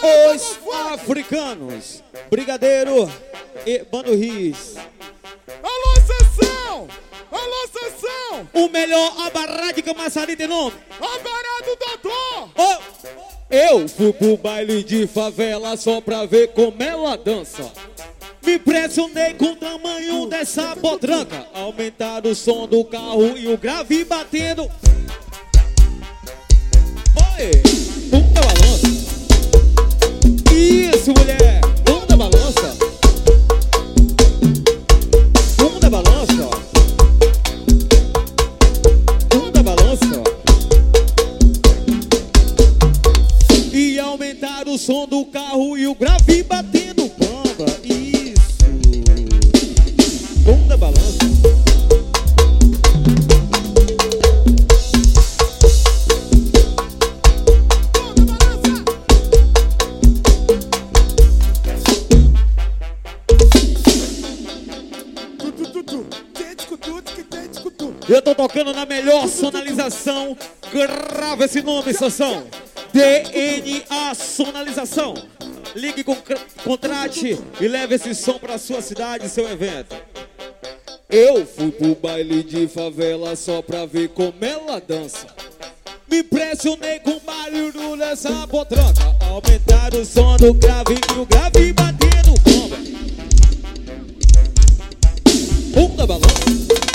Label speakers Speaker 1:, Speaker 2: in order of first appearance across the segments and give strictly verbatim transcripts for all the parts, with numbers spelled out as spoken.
Speaker 1: Os africanos, Brigadeiro e Bando Riz.
Speaker 2: Alô, sessão! Alô, sessão!
Speaker 1: O melhor abará de Camaçari tem nome?
Speaker 2: Abará do doutor!
Speaker 1: Oh, eu fui pro baile de favela só pra ver como ela dança. Me impressionei com o tamanho dessa potranca. Aumentaram o som do carro e o grave batendo. Oi, bunda balança. Isso, mulher, bunda balança. Bunda balança. Bunda balança. E aumentaram o som do carro e o grave batendo banda. Isso. Bunda balança. Eu tô tocando na melhor sonalização. Grava esse nome, Sansão. D N A Sonalização. Ligue, com, contrate e leve esse som pra sua cidade e seu evento. Eu fui pro baile de favela só pra ver como ela dança. Me impressionei com o barulho dessa potranca. Aumentaram o som do grave e o grave batendo bomba. Bunda balança.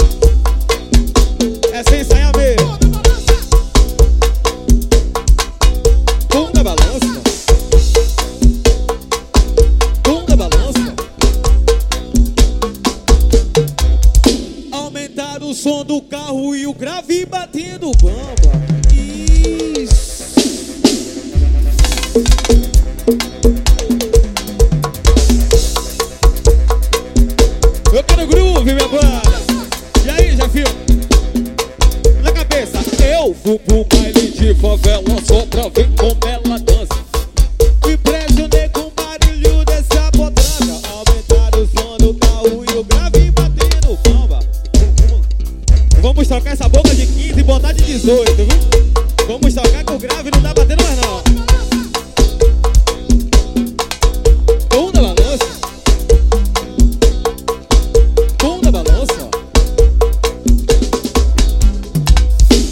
Speaker 1: É sem ensaiar mesmo. Bunda balança. Bunda balança. Aumentaram o som do carro e o grave batendo bamba. Isso. Eu quero groove, minha banda. E aí, Jefinho? Eu fui pro baile de favela só